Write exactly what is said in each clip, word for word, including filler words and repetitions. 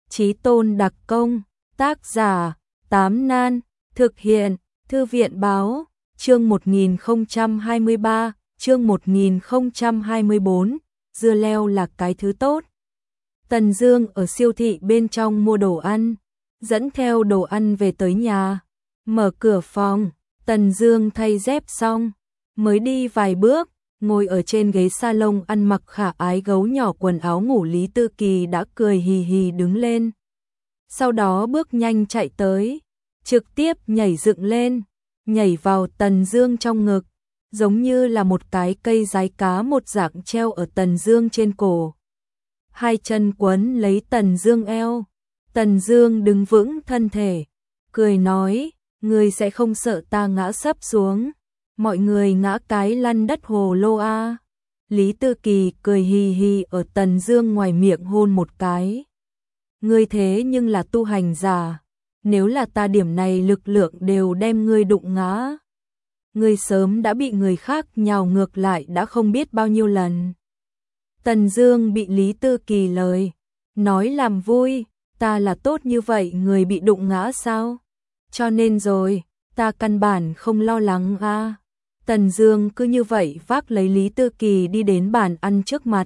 Chí tôn đặc công, tác giả, Tám Nan, thực hiện, Thư viện báo, chương một nghìn không trăm hai mươi ba, chương một nghìn không trăm hai mươi bốn, dưa leo là cái thứ tốt. Tần Dương ở siêu thị bên trong mua đồ ăn, dẫn theo đồ ăn về tới nhà, mở cửa phòng, Tần Dương thay dép xong, mới đi vài bước, ngồi ở trên ghế salon ăn mặc khả ái gấu nhỏ quần áo ngủ, Lý Tư Kỳ đã cười hì hì đứng lên. Sau đó bước nhanh chạy tới, trực tiếp nhảy dựng lên, nhảy vào Tần Dương trong ngực, giống như là một cái cây rái cá một dạng treo ở Tần Dương trên cổ. Hai chân quấn lấy Tần Dương eo, Tần Dương đứng vững thân thể, cười nói, ngươi sẽ không sợ ta ngã sấp xuống, mọi người ngã cái lăn đất hồ lô a. Lý Tư Kỳ cười hì hì ở Tần Dương ngoài miệng hôn một cái. Ngươi thế nhưng là tu hành giả, nếu là ta điểm này lực lượng đều đem ngươi đụng ngã. Ngươi sớm đã bị người khác nhào ngược lại đã không biết bao nhiêu lần. Tần Dương bị Lý Tư Kỳ lời nói làm vui, ta là tốt như vậy người bị đụng ngã sao? Cho nên rồi, ta căn bản không lo lắng a. À. Tần Dương cứ như vậy vác lấy Lý Tư Kỳ đi đến bàn ăn trước mặt,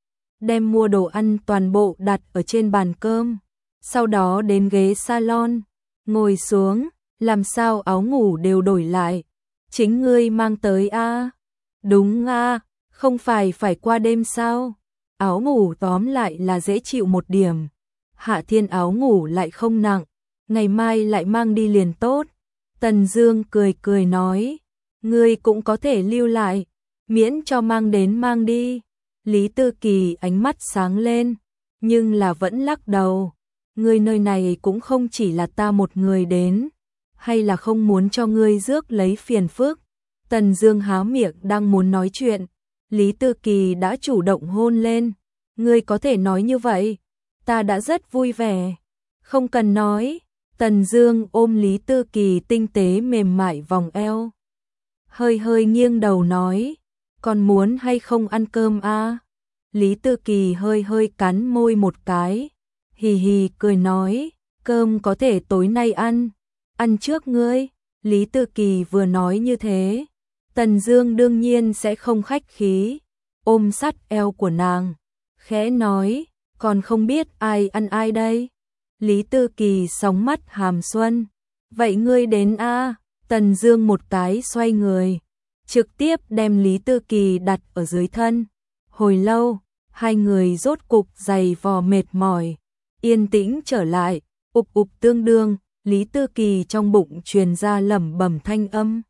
đem mua đồ ăn toàn bộ đặt ở trên bàn cơm, sau đó đến ghế salon, ngồi xuống, làm sao áo ngủ đều đổi lại, chính ngươi mang tới a? À? Đúng a, à, không phải phải qua đêm sao? Áo ngủ tóm lại là dễ chịu một điểm, Hạ Thiên áo ngủ lại không nặng, ngày mai lại mang đi liền tốt. Tần Dương cười cười nói, ngươi cũng có thể lưu lại, miễn cho mang đến mang đi. Lý Tư Kỳ ánh mắt sáng lên, nhưng là vẫn lắc đầu, ngươi nơi này cũng không chỉ là ta một người đến, hay là không muốn cho ngươi rước lấy phiền phức. Tần Dương há miệng đang muốn nói chuyện, Lý Tư Kỳ đã chủ động hôn lên, ngươi có thể nói như vậy, ta đã rất vui vẻ. Không cần nói. Tần Dương ôm Lý Tư Kỳ tinh tế mềm mại vòng eo, hơi hơi nghiêng đầu nói, còn muốn hay không ăn cơm a? À? Lý Tư Kỳ hơi hơi cắn môi một cái, hì hì cười nói, cơm có thể tối nay ăn, ăn trước ngươi. Lý Tư Kỳ vừa nói như thế, Tần Dương đương nhiên sẽ không khách khí, ôm sát eo của nàng, khẽ nói, còn không biết ai ăn ai đây. Lý Tư Kỳ sóng mắt hàm xuân, vậy ngươi đến a? À? Tần Dương một cái xoay người, trực tiếp đem Lý Tư Kỳ đặt ở dưới thân. Hồi lâu, hai người rốt cục giày vò mệt mỏi, yên tĩnh trở lại, ục ục tương đương, Lý Tư Kỳ trong bụng truyền ra lẩm bẩm thanh âm.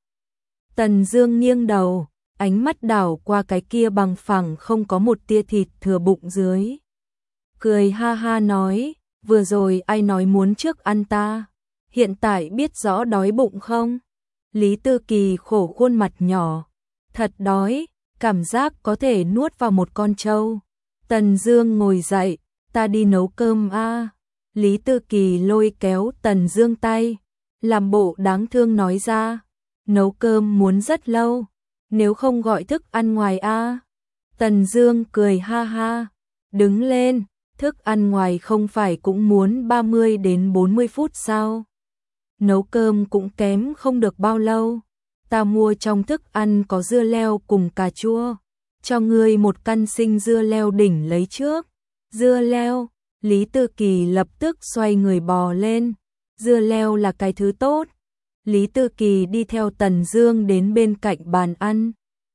Tần Dương nghiêng đầu, ánh mắt đảo qua cái kia bằng phẳng không có một tia thịt thừa bụng dưới, cười ha ha nói, vừa rồi ai nói muốn trước ăn ta, hiện tại biết rõ đói bụng không? Lý Tư Kỳ khổ khuôn mặt nhỏ, thật đói, cảm giác có thể nuốt vào một con trâu. Tần Dương ngồi dậy, ta đi nấu cơm a. À. Lý Tư Kỳ lôi kéo Tần Dương tay, làm bộ đáng thương nói ra, nấu cơm muốn rất lâu, nếu không gọi thức ăn ngoài a. À. Tần Dương cười ha ha, đứng lên, thức ăn ngoài không phải cũng muốn ba mươi đến bốn mươi phút sao? Nấu cơm cũng kém không được bao lâu, ta mua trong thức ăn có dưa leo cùng cà chua, cho ngươi một căn sinh dưa leo đỉnh lấy trước. Dưa leo, Lý Tư Kỳ lập tức xoay người bò lên, dưa leo là cái thứ tốt. Lý Tư Kỳ đi theo Tần Dương đến bên cạnh bàn ăn,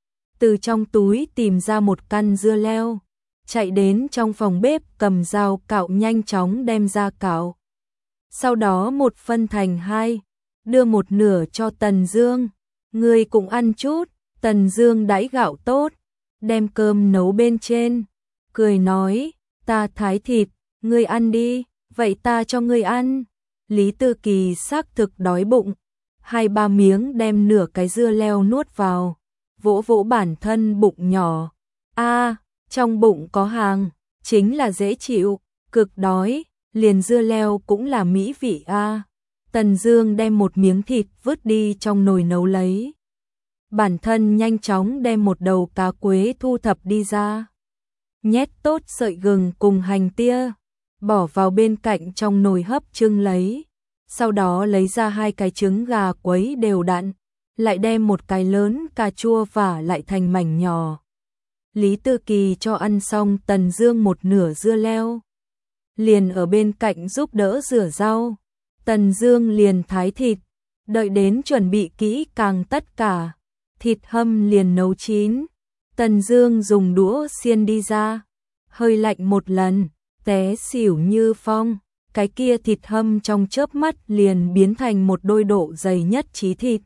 từ trong túi tìm ra một căn dưa leo, chạy đến trong phòng bếp cầm dao cạo nhanh chóng đem ra cạo. Sau đó một phân thành hai, đưa một nửa cho Tần Dương, ngươi cũng ăn chút. Tần Dương đãi gạo tốt, đem cơm nấu bên trên, cười nói, ta thái thịt, ngươi ăn đi, vậy ta cho ngươi ăn. Lý Tư Kỳ xác thực đói bụng, hai ba miếng đem nửa cái dưa leo nuốt vào, vỗ vỗ bản thân bụng nhỏ, a, à, trong bụng có hàng, chính là dễ chịu, cực đói, liền dưa leo cũng là mỹ vị a. À. Tần Dương đem một miếng thịt vứt đi trong nồi nấu lấy, bản thân nhanh chóng đem một đầu cá quế thu thập đi ra, nhét tốt sợi gừng cùng hành tia, bỏ vào bên cạnh trong nồi hấp trưng lấy. Sau đó lấy ra hai cái trứng gà quấy đều đặn, lại đem một cái lớn cà chua vả lại thành mảnh nhỏ. Lý Tư Kỳ cho ăn xong, Tần Dương một nửa dưa leo, liền ở bên cạnh giúp đỡ rửa rau. Tần Dương liền thái thịt, đợi đến chuẩn bị kỹ càng tất cả, thịt hâm liền nấu chín. Tần Dương dùng đũa xiên đi ra, hơi lạnh một lần, té xỉu như phong. Cái kia thịt hâm trong chớp mắt liền biến thành một đôi độ dày nhất trí thịt.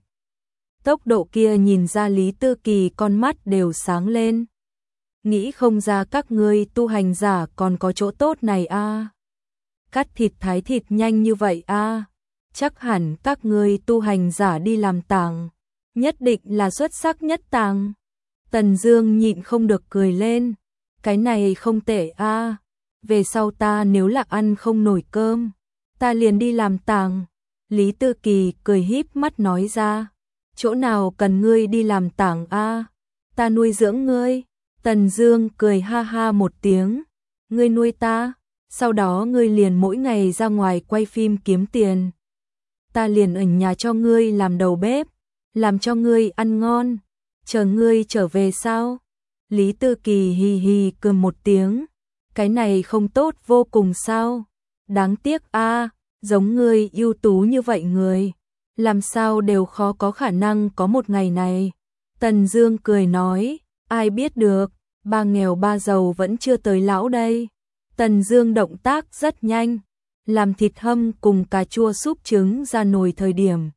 Tốc độ kia nhìn ra Lý Tư Kỳ con mắt đều sáng lên. Nghĩ không ra các ngươi tu hành giả còn có chỗ tốt này a. Cắt thịt thái thịt nhanh như vậy a. Chắc hẳn các ngươi tu hành giả đi làm tàng, nhất định là xuất sắc nhất tàng. Tần Dương nhịn không được cười lên. Cái này không tệ a. Về sau ta nếu là ăn không nổi cơm, ta liền đi làm tàng. Lý Tư Kỳ cười híp mắt nói ra. Chỗ nào cần ngươi đi làm tàng a? Ta nuôi dưỡng ngươi. Tần Dương cười ha ha một tiếng. Ngươi nuôi ta, sau đó ngươi liền mỗi ngày ra ngoài quay phim kiếm tiền. Ta liền ở nhà cho ngươi làm đầu bếp, làm cho ngươi ăn ngon, chờ ngươi trở về sao? Lý Tư Kỳ hì hì cười một tiếng. Cái này không tốt vô cùng sao? Đáng tiếc a, giống ngươi ưu tú như vậy người, làm sao đều khó có khả năng có một ngày này. Tần Dương cười nói, ai biết được, ba nghèo ba giàu vẫn chưa tới lão đây. Tần Dương động tác rất nhanh, làm thịt hâm cùng cà chua súp trứng ra nồi thời điểm.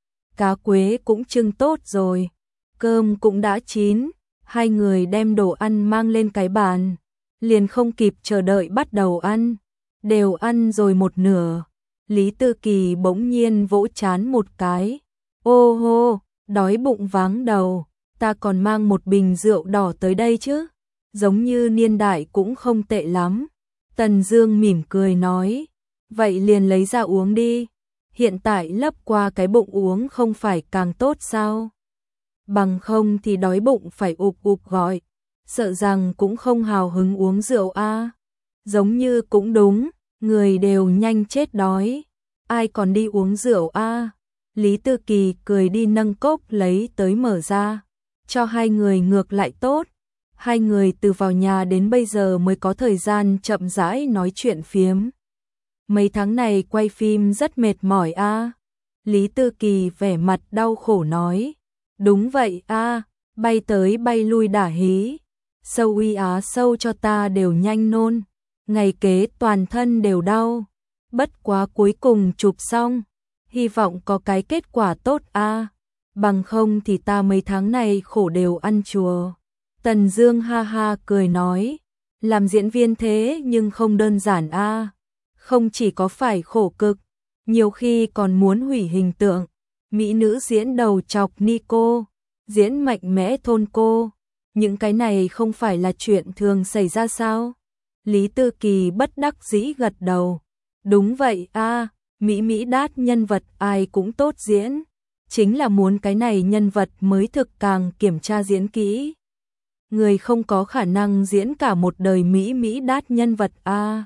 Cá quế cũng trưng tốt rồi, cơm cũng đã chín, hai người đem đồ ăn mang lên cái bàn, liền không kịp chờ đợi bắt đầu ăn. Đều ăn rồi một nửa, Lý Tư Kỳ bỗng nhiên vỗ trán một cái. Ô hô, đói bụng váng đầu, ta còn mang một bình rượu đỏ tới đây chứ, giống như niên đại cũng không tệ lắm. Tần Dương mỉm cười nói, vậy liền lấy ra uống đi, hiện tại lấp qua cái bụng uống không phải càng tốt sao? Bằng không thì đói bụng phải ụp ụp gọi, sợ rằng cũng không hào hứng uống rượu a. Giống như cũng đúng, người đều nhanh chết đói, ai còn đi uống rượu a. Lý Tư Kỳ cười đi nâng cốc lấy tới mở ra, cho hai người ngược lại tốt. Hai người từ vào nhà đến bây giờ mới có thời gian chậm rãi nói chuyện phiếm. Mấy tháng này quay phim rất mệt mỏi a. Lý Tư Kỳ vẻ mặt đau khổ nói. Đúng vậy a, bay tới bay lui đả hí, sâu uy á sâu cho ta đều nhanh nôn, ngày kế toàn thân đều đau. Bất quá cuối cùng chụp xong, hy vọng có cái kết quả tốt a, bằng không thì ta mấy tháng này khổ đều ăn chùa. Tần Dương ha ha cười nói, làm diễn viên thế nhưng không đơn giản a, không chỉ có phải khổ cực, nhiều khi còn muốn hủy hình tượng. Mỹ nữ diễn đầu chọc Nico, diễn mạnh mẽ thôn cô, những cái này không phải là chuyện thường xảy ra sao? Lý Tư Kỳ bất đắc dĩ gật đầu. Đúng vậy a, Mỹ Mỹ đát nhân vật ai cũng tốt diễn, chính là muốn cái này nhân vật mới thực càng kiểm tra diễn kỹ. Người không có khả năng diễn cả một đời Mỹ Mỹ đát nhân vật a.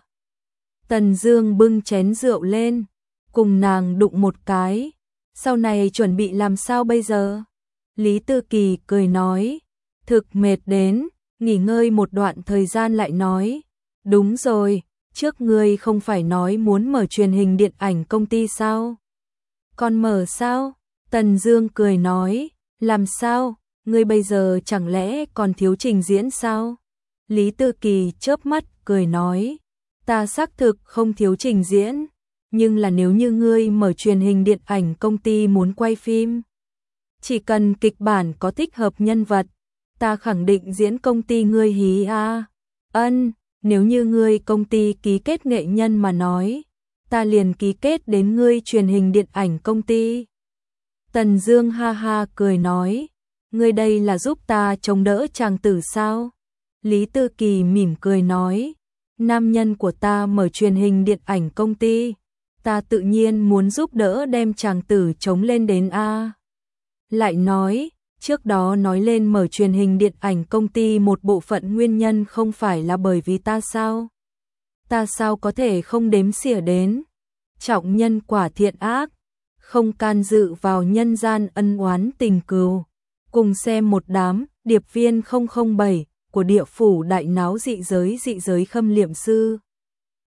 Tần Dương bưng chén rượu lên, cùng nàng đụng một cái. Sau này chuẩn bị làm sao bây giờ? Lý Tư Kỳ cười nói, thực mệt đến, nghỉ ngơi một đoạn thời gian lại nói. Đúng rồi, trước ngươi không phải nói muốn mở truyền hình điện ảnh công ty sao? Còn mở sao? Tần Dương cười nói, làm sao? Ngươi bây giờ chẳng lẽ còn thiếu trình diễn sao? Lý Tư Kỳ chớp mắt cười nói, ta xác thực không thiếu trình diễn. Nhưng là nếu như ngươi mở truyền hình điện ảnh công ty muốn quay phim, chỉ cần kịch bản có thích hợp nhân vật, ta khẳng định diễn công ty ngươi hí a. Ân, nếu như ngươi công ty ký kết nghệ nhân mà nói, ta liền ký kết đến ngươi truyền hình điện ảnh công ty. Tần Dương ha ha cười nói, ngươi đây là giúp ta chống đỡ chàng tử sao? Lý Tư Kỳ mỉm cười nói, nam nhân của ta mở truyền hình điện ảnh công ty, ta tự nhiên muốn giúp đỡ đem chàng tử chống lên đến a. Lại nói, trước đó nói lên mở truyền hình điện ảnh công ty một bộ phận nguyên nhân không phải là bởi vì ta sao? ta sao có thể không đếm xỉa đến. Trọng nhân quả thiện ác, không can dự vào nhân gian ân oán tình cừu. Cùng xem một đám điệp viên không không bảy của địa phủ đại náo dị giới dị giới Khâm Liệm Sư.